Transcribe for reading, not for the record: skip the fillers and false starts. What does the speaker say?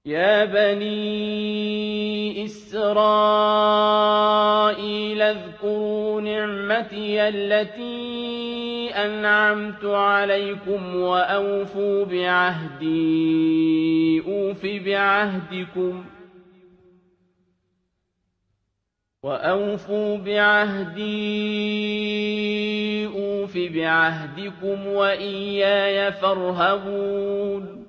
يَا بَنِي إِسْرَائِيلَ اذْكُرُوا نِعْمَتِيَ الَّتِي أَنْعَمْتُ عَلَيْكُمْ وَأَوْفُوا بِعَهْدِي أُوفِ بِعَهْدِكُمْ وَإِيَّايَ فَارْهَبُونِ